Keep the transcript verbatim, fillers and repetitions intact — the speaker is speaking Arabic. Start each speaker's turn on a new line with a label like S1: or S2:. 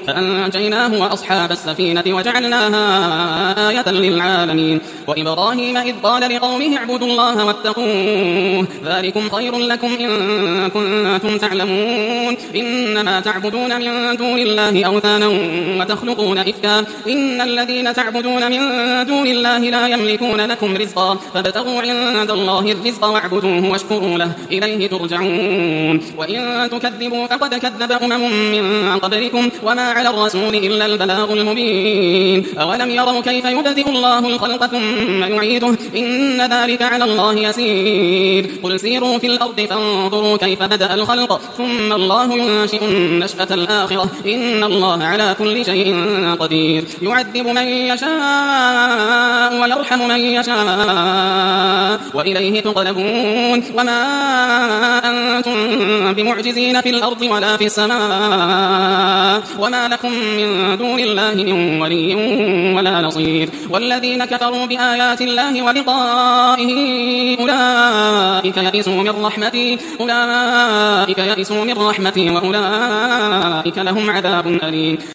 S1: فأنجيناه وأصحاب السفينة وجعلناها آية للعالمين. وإبراهيم إذ قال لقومه اعبدوا الله واتقوه ذلكم خير لكم إن كنتم تعلمون. إنما تعبدون من دون الله أوثانا وتخلقون إفكا إن الذين تعبدون من دون الله لا يملكون لكم رزقا فابتغوا عند الله الرزق واعبدوه واشكروا له إليه ترجعون. وإن تكذبوا فقد كذب أمم من قبلكم وما على الرسول إلا البلاغ المبين. أولم يروا كيف يبدئ الله الخلق ثم يعيده إن ذلك على الله يسير. قل سيروا في الأرض فانظروا كيف بدأ الخلق ثم الله ينشئ النشأة الآخرة إن الله على كل شيء قدير. يعذب من يشاء ويرحم من يشاء وإليه تقلبون. وما أنتم بمعجزين في الأرض ولا في السماء وما لكم من دون الله من ولي ولا نصير. والذين كفروا بآيات الله ولقائه أولئك يئسوا من رحمتي أولئك يئسوا من رحمتي وأولئك لهم عذاب أليم.